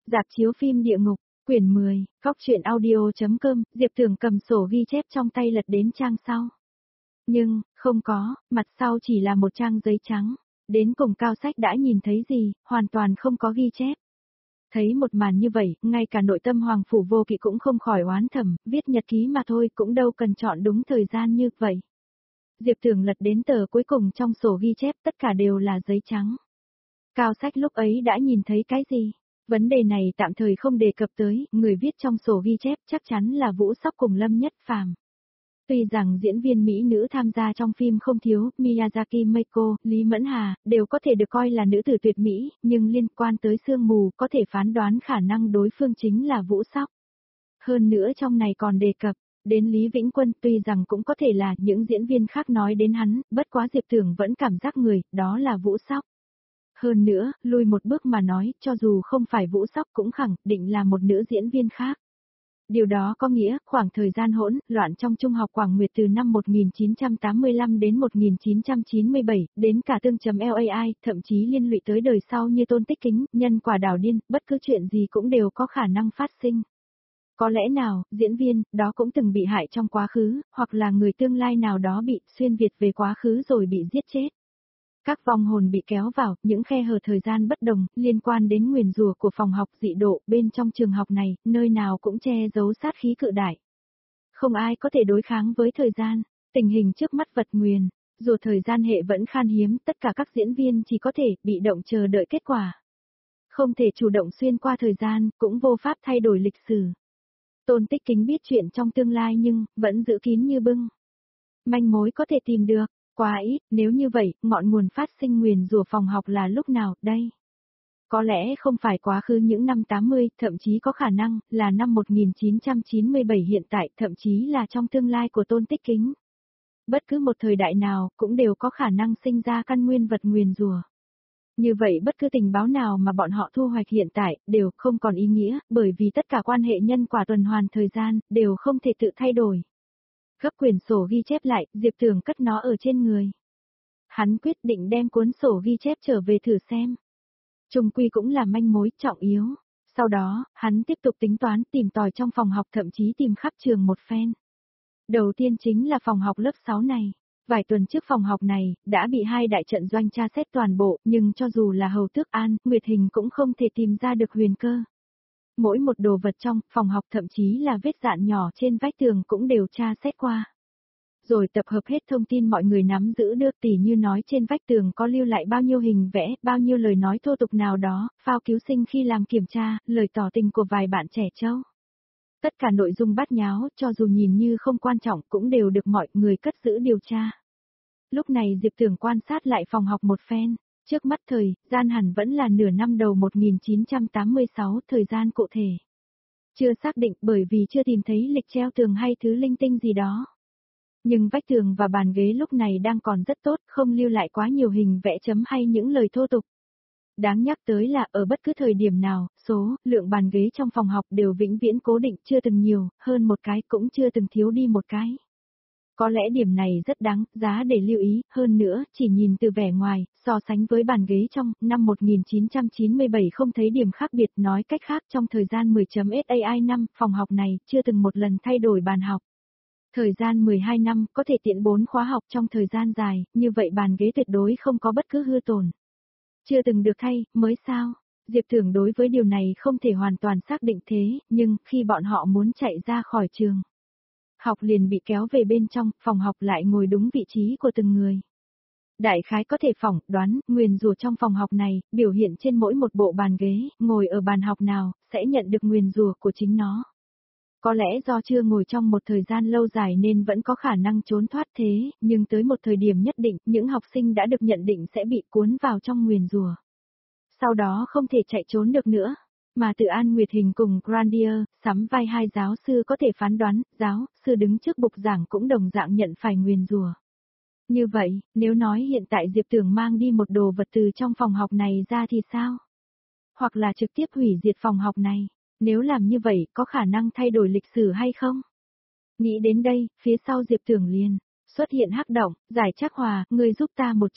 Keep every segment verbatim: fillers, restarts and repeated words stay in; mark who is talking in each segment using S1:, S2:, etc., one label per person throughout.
S1: Rạp chiếu phim địa ngục, quyển mười, Cóc truyện audio.com, Diệp Tưởng cầm sổ ghi chép trong tay lật đến trang sau. Nhưng, không có, mặt sau chỉ là một trang giấy trắng. Đến cùng Cao Sách đã nhìn thấy gì, hoàn toàn không có ghi chép. Thấy một màn như vậy, ngay cả nội tâm Hoàng Phủ Vô Kỵ cũng không khỏi oán thầm, viết nhật ký mà thôi cũng đâu cần chọn đúng thời gian như vậy. Diệp Tưởng lật đến tờ cuối cùng trong sổ ghi chép tất cả đều là giấy trắng. Cao Sách lúc ấy đã nhìn thấy cái gì? Vấn đề này tạm thời không đề cập tới, người viết trong sổ ghi chép chắc chắn là Vũ Sóc cùng Lâm Nhất Phàm. Tuy rằng diễn viên Mỹ nữ tham gia trong phim không thiếu, Miyazaki Meiko, Lý Mẫn Hà, đều có thể được coi là nữ tử tuyệt mỹ, nhưng liên quan tới sương mù có thể phán đoán khả năng đối phương chính là Vũ Sóc. Hơn nữa trong này còn đề cập đến Lý Vĩnh Quân, tuy rằng cũng có thể là những diễn viên khác nói đến hắn, bất quá Diệp Tưởng vẫn cảm giác người, đó là Vũ Sóc. Hơn nữa, lùi một bước mà nói, cho dù không phải Vũ Sóc cũng khẳng định là một nữ diễn viên khác. Điều đó có nghĩa, khoảng thời gian hỗn loạn trong Trung học Quảng Nguyệt từ năm một nghìn chín trăm tám mươi lăm đến một nghìn chín trăm chín mươi bảy, đến cả tương chấm LAI, thậm chí liên lụy tới đời sau như Tôn Tích Kính, Nhân Quả Đảo Điên, bất cứ chuyện gì cũng đều có khả năng phát sinh. Có lẽ nào, diễn viên, đó cũng từng bị hại trong quá khứ, hoặc là người tương lai nào đó bị xuyên Việt về quá khứ rồi bị giết chết. Các vong hồn bị kéo vào, những khe hở thời gian bất đồng, liên quan đến nguyền rủa của phòng học dị độ, bên trong trường học này, nơi nào cũng che giấu sát khí cự đại. Không ai có thể đối kháng với thời gian, tình hình trước mắt vật nguyền, dù thời gian hệ vẫn khan hiếm, tất cả các diễn viên chỉ có thể bị động chờ đợi kết quả. Không thể chủ động xuyên qua thời gian, cũng vô pháp thay đổi lịch sử. Tôn Tích Kính biết chuyện trong tương lai nhưng, vẫn giữ kín như bưng. Manh mối có thể tìm được. Quá ít, nếu như vậy, ngọn nguồn phát sinh nguyền rủa phòng học là lúc nào, đây? Có lẽ không phải quá khứ những năm tám mươi, thậm chí có khả năng, là năm một nghìn chín trăm chín mươi bảy hiện tại, thậm chí là trong tương lai của Tôn Tích Kính. Bất cứ một thời đại nào, cũng đều có khả năng sinh ra căn nguyên vật nguyền rủa. Như vậy bất cứ tình báo nào mà bọn họ thu hoạch hiện tại, đều không còn ý nghĩa, bởi vì tất cả quan hệ nhân quả tuần hoàn thời gian, đều không thể tự thay đổi. Gấp quyển sổ ghi chép lại, Diệp Tưởng cất nó ở trên người. Hắn quyết định đem cuốn sổ ghi chép trở về thử xem. Trung quy cũng là manh mối trọng yếu. Sau đó, hắn tiếp tục tính toán tìm tòi trong phòng học, thậm chí tìm khắp trường một phen. Đầu tiên chính là phòng học lớp sáu này. Vài tuần trước phòng học này, đã bị hai đại trận doanh tra xét toàn bộ, nhưng cho dù là Hầu Tước An, Nguyệt Hình cũng không thể tìm ra được huyền cơ. Mỗi một đồ vật trong phòng học, thậm chí là vết dạn nhỏ trên vách tường cũng đều tra xét qua. Rồi tập hợp hết thông tin mọi người nắm giữ được, tỉ như nói trên vách tường có lưu lại bao nhiêu hình vẽ, bao nhiêu lời nói thô tục nào đó, phao cứu sinh khi làm kiểm tra, lời tỏ tình của vài bạn trẻ trâu. Tất cả nội dung bát nháo, cho dù nhìn như không quan trọng cũng đều được mọi người cất giữ điều tra. Lúc này Diệp Tưởng quan sát lại phòng học một phen. Trước mắt thời, gian hẳn vẫn là nửa năm đầu một nghìn chín trăm tám mươi sáu, thời gian cụ thể. Chưa xác định bởi vì chưa tìm thấy lịch treo tường hay thứ linh tinh gì đó. Nhưng vách tường và bàn ghế lúc này đang còn rất tốt, không lưu lại quá nhiều hình vẽ chấm hay những lời thô tục. Đáng nhắc tới là ở bất cứ thời điểm nào, số, lượng bàn ghế trong phòng học đều vĩnh viễn cố định, chưa từng nhiều, hơn một cái cũng chưa từng thiếu đi một cái. Có lẽ điểm này rất đáng giá để lưu ý, hơn nữa, chỉ nhìn từ vẻ ngoài, so sánh với bàn ghế trong năm một nghìn chín trăm chín mươi bảy không thấy điểm khác biệt, nói cách khác trong thời gian mười SAI năm, phòng học này chưa từng một lần thay đổi bàn học. Thời gian mười hai năm có thể tiện bốn khóa học trong thời gian dài, như vậy bàn ghế tuyệt đối không có bất cứ hư tổn. Chưa từng được thay, mới sao? Diệp Tưởng đối với điều này không thể hoàn toàn xác định thế, nhưng khi bọn họ muốn chạy ra khỏi trường, học liền bị kéo về bên trong, phòng học lại ngồi đúng vị trí của từng người. Đại khái có thể phỏng đoán, nguyền rủa trong phòng học này, biểu hiện trên mỗi một bộ bàn ghế, ngồi ở bàn học nào, sẽ nhận được nguyền rủa của chính nó. Có lẽ do chưa ngồi trong một thời gian lâu dài nên vẫn có khả năng trốn thoát thế, nhưng tới một thời điểm nhất định, những học sinh đã được nhận định sẽ bị cuốn vào trong nguyền rủa. Sau đó không thể chạy trốn được nữa. Mà từ An Nguyệt Hình cùng Grandier, sắm vai hai giáo sư có thể phán đoán, giáo sư đứng trước bục giảng cũng đồng dạng nhận phải nguyền rủa. Như vậy, nếu nói hiện tại Diệp Tưởng mang đi một đồ vật từ trong phòng học này ra thì sao? Hoặc là trực tiếp hủy diệt phòng học này, nếu làm như vậy có khả năng thay đổi lịch sử hay không? Nghĩ đến đây, phía sau Diệp Tưởng liền xuất hiện hắc động, Giải Trác Hòa, người giúp ta một chút.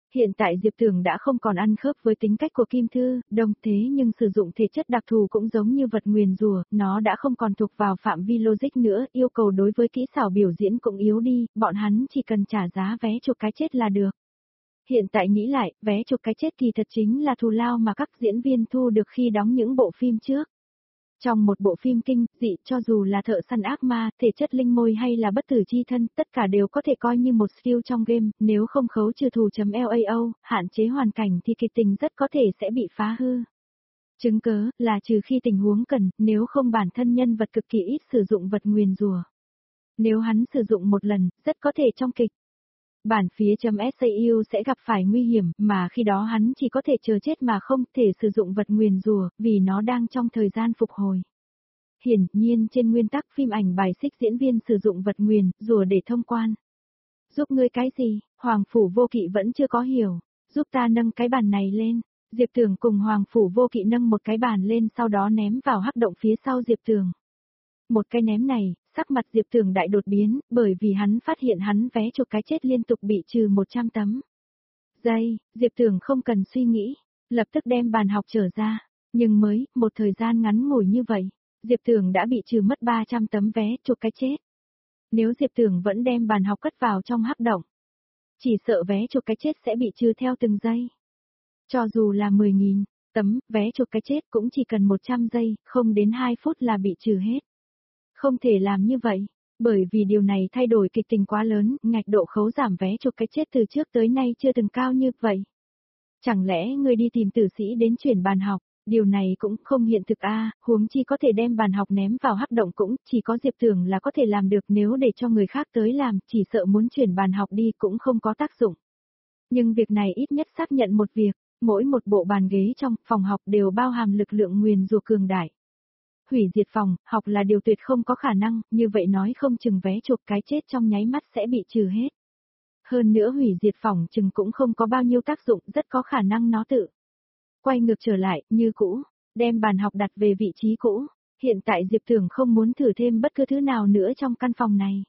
S1: Hiện tại Diệp Tường đã không còn ăn khớp với tính cách của Kim Thư, đồng thế nhưng sử dụng thể chất đặc thù cũng giống như vật nguyền rủa, nó đã không còn thuộc vào phạm vi logic nữa, yêu cầu đối với kỹ xảo biểu diễn cũng yếu đi, bọn hắn chỉ cần trả giá vé chụp cái chết là được. Hiện tại nghĩ lại, vé chụp cái chết kỳ thật chính là thù lao mà các diễn viên thu được khi đóng những bộ phim trước. Trong một bộ phim kinh dị, cho dù là thợ săn ác ma, thể chất linh môi hay là bất tử chi thân, tất cả đều có thể coi như một skill trong game, nếu không khấu trừ thù.lao, hạn chế hoàn cảnh thì kịch tình rất có thể sẽ bị phá hư. Chứng cớ là trừ khi tình huống cần, nếu không bản thân nhân vật cực kỳ ít sử dụng vật nguyền rủa. Nếu hắn sử dụng một lần, rất có thể trong kịch. Bản phía.sau sẽ gặp phải nguy hiểm, mà khi đó hắn chỉ có thể chờ chết mà không thể sử dụng vật nguyền rủa, vì nó đang trong thời gian phục hồi. Hiển nhiên trên nguyên tắc phim ảnh bài xích diễn viên sử dụng vật nguyền rủa để thông quan. Giúp ngươi cái gì? Hoàng Phủ Vô Kỵ vẫn chưa có hiểu. Giúp ta nâng cái bàn này lên. Diệp Tường cùng Hoàng Phủ Vô Kỵ nâng một cái bàn lên sau đó ném vào hắc động phía sau Diệp Tường. Một cái ném này, sắc mặt Diệp Tường đại đột biến, bởi vì hắn phát hiện hắn vé chụp cái chết liên tục bị trừ một trăm tấm. Giây, Diệp Tường không cần suy nghĩ, lập tức đem bàn học trở ra, nhưng mới, một thời gian ngắn ngủi như vậy, Diệp Tường đã bị trừ mất ba trăm tấm vé chụp cái chết. Nếu Diệp Tường vẫn đem bàn học cất vào trong hắc động, chỉ sợ vé chụp cái chết sẽ bị trừ theo từng giây. Cho dù là mười nghìn tấm, vé chụp cái chết cũng chỉ cần một trăm giây, không đến hai phút là bị trừ hết. Không thể làm như vậy, bởi vì điều này thay đổi kịch tình quá lớn, ngạch độ khấu giảm vé chụp cái chết từ trước tới nay chưa từng cao như vậy. Chẳng lẽ ngươi đi tìm tử sĩ đến chuyển bàn học, điều này cũng không hiện thực a, huống chi có thể đem bàn học ném vào hắc động cũng chỉ có Diệp Tường là có thể làm được, nếu để cho người khác tới làm, chỉ sợ muốn chuyển bàn học đi cũng không có tác dụng. Nhưng việc này ít nhất xác nhận một việc, mỗi một bộ bàn ghế trong phòng học đều bao hàm lực lượng nguyền rủa cường đại. Hủy diệt phòng, học là điều tuyệt không có khả năng, như vậy nói không chừng vé chụp cái chết trong nháy mắt sẽ bị trừ hết. Hơn nữa hủy diệt phòng chừng cũng không có bao nhiêu tác dụng, rất có khả năng nó tự quay ngược trở lại, như cũ, đem bàn học đặt về vị trí cũ. Hiện tại Diệp Tường không muốn thử thêm bất cứ thứ nào nữa trong căn phòng này.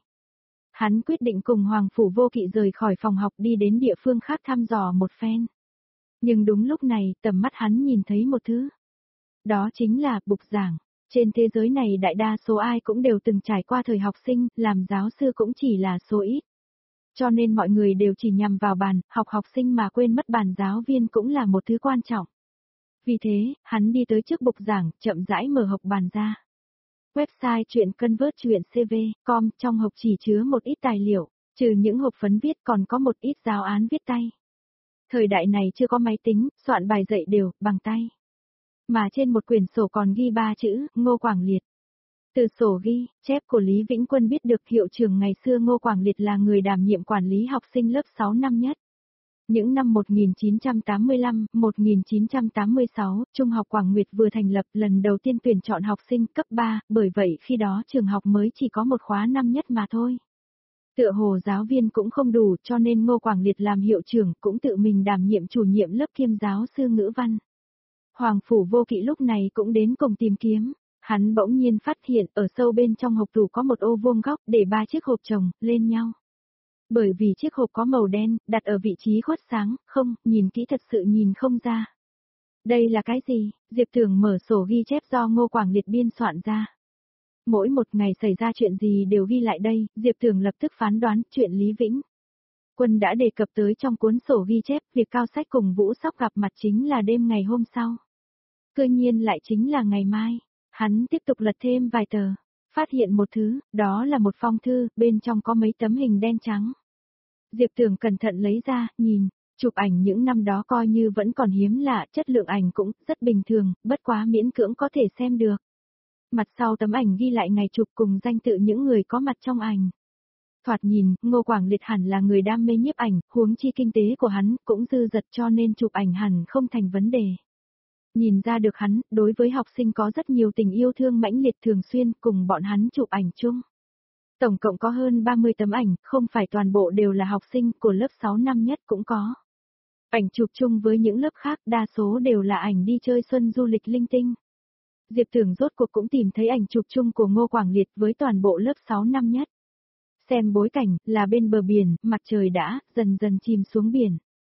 S1: Hắn quyết định cùng Hoàng Phủ Vô Kỵ rời khỏi phòng học đi đến địa phương khác thăm dò một phen. Nhưng đúng lúc này, tầm mắt hắn nhìn thấy một thứ. Đó chính là bục giảng. Trên thế giới này đại đa số ai cũng đều từng trải qua thời học sinh, làm giáo sư cũng chỉ là số ít. Cho nên mọi người đều chỉ nhằm vào bàn, học học sinh mà quên mất bàn giáo viên cũng là một thứ quan trọng. Vì thế, hắn đi tới trước bục giảng, chậm rãi mở hộp bàn ra. Website truyện convert truyện c v chấm com trong hộp chỉ chứa một ít tài liệu, trừ những hộp phấn viết còn có một ít giáo án viết tay. Thời đại này chưa có máy tính, soạn bài dạy đều, bằng tay. Mà trên một quyển sổ còn ghi ba chữ, Ngô Quảng Liệt. Từ sổ ghi, chép của Lý Vĩnh Quân biết được hiệu trưởng ngày xưa Ngô Quảng Liệt là người đảm nhiệm quản lý học sinh lớp sáu năm nhất. Những năm một nghìn chín trăm tám mươi lăm, một nghìn chín trăm tám mươi sáu, Trung học Quảng Nguyệt vừa thành lập lần đầu tiên tuyển chọn học sinh cấp ba, bởi vậy khi đó trường học mới chỉ có một khóa năm nhất mà thôi. Tựa hồ giáo viên cũng không đủ cho nên Ngô Quảng Liệt làm hiệu trưởng cũng tự mình đảm nhiệm chủ nhiệm lớp kiêm giáo sư ngữ văn. Hoàng Phủ Vô Kỵ lúc này cũng đến cùng tìm kiếm, hắn bỗng nhiên phát hiện ở sâu bên trong hộp tủ có một ô vuông góc để ba chiếc hộp chồng lên nhau. Bởi vì chiếc hộp có màu đen, đặt ở vị trí khuất sáng, không, nhìn kỹ thật sự nhìn không ra. Đây là cái gì? Diệp Tường mở sổ ghi chép do Ngô Quảng Liệt biên soạn ra. Mỗi một ngày xảy ra chuyện gì đều ghi lại đây, Diệp Tường lập tức phán đoán chuyện Lý Vĩnh Quân đã đề cập tới trong cuốn sổ ghi chép, việc Cao Sách cùng Vũ Sóc gặp mặt chính là đêm ngày hôm sau. Cơ nhiên lại chính là ngày mai, hắn tiếp tục lật thêm vài tờ, phát hiện một thứ, đó là một phong thư, bên trong có mấy tấm hình đen trắng. Diệp Tường cẩn thận lấy ra, nhìn, chụp ảnh những năm đó coi như vẫn còn hiếm lạ, chất lượng ảnh cũng rất bình thường, bất quá miễn cưỡng có thể xem được. Mặt sau tấm ảnh ghi lại ngày chụp cùng danh tự những người có mặt trong ảnh. Thoạt nhìn, Ngô Quảng Liệt hẳn là người đam mê nhiếp ảnh, huống chi kinh tế của hắn cũng dư dật cho nên chụp ảnh hẳn không thành vấn đề. Nhìn ra được hắn, đối với học sinh có rất nhiều tình yêu thương mãnh liệt thường xuyên cùng bọn hắn chụp ảnh chung. Tổng cộng có hơn ba mươi tấm ảnh, không phải toàn bộ đều là học sinh của lớp sáu năm nhất cũng có. Ảnh chụp chung với những lớp khác đa số đều là ảnh đi chơi xuân du lịch linh tinh. Diệp Tường rốt cuộc cũng tìm thấy ảnh chụp chung của Ngô Quảng Liệt với toàn bộ lớp sáu năm nhất. Xem bối cảnh, là bên bờ biển, mặt trời đã dần dần chìm xuống biển.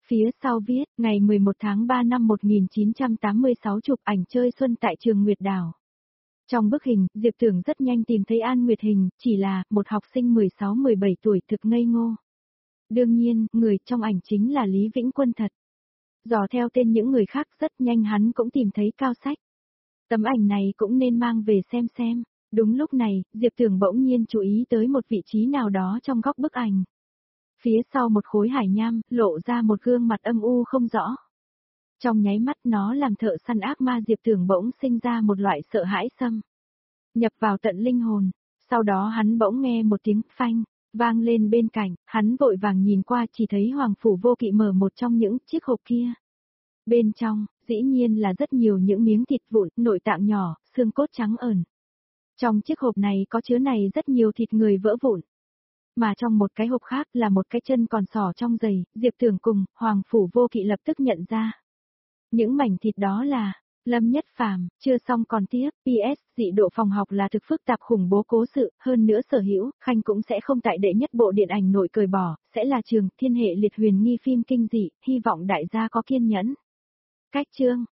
S1: Phía sau viết, ngày mười một tháng ba năm một nghìn chín trăm tám mươi sáu chụp ảnh chơi xuân tại trường Nguyệt Đảo. Trong bức hình, Diệp Tưởng rất nhanh tìm thấy An Nguyệt hình, chỉ là, một học sinh mười sáu mười bảy tuổi thực ngây ngô. Đương nhiên, người trong ảnh chính là Lý Vĩnh Quân thật. Dò theo tên những người khác rất nhanh hắn cũng tìm thấy Cao Sách. Tấm ảnh này cũng nên mang về xem xem. Đúng lúc này, Diệp Tưởng bỗng nhiên chú ý tới một vị trí nào đó trong góc bức ảnh. Phía sau một khối hải nham, lộ ra một gương mặt âm u không rõ. Trong nháy mắt nó làm thợ săn ác ma Diệp Tưởng bỗng sinh ra một loại sợ hãi xâm nhập vào tận linh hồn. Sau đó hắn bỗng nghe một tiếng phanh, vang lên bên cạnh, hắn vội vàng nhìn qua chỉ thấy Hoàng Phủ Vô Kỵ mở một trong những chiếc hộp kia. Bên trong, dĩ nhiên là rất nhiều những miếng thịt vụn, nội tạng nhỏ, xương cốt trắng ẩn. Trong chiếc hộp này có chứa này rất nhiều thịt người vỡ vụn. Mà trong một cái hộp khác là một cái chân còn sỏ trong giày, Diệp Tưởng cùng Hoàng Phủ Vô Kỵ lập tức nhận ra. Những mảnh thịt đó là Lâm Nhất Phàm. Chưa xong còn tiếp, pê ét, dị độ phòng học là thực phức tạp khủng bố cố sự, hơn nữa Sở Hữu, Khanh cũng sẽ không tại đệ nhất bộ điện ảnh nội cởi bỏ, sẽ là trường thiên hệ liệt huyền nghi phim kinh dị, hy vọng đại gia có kiên nhẫn. Cách chương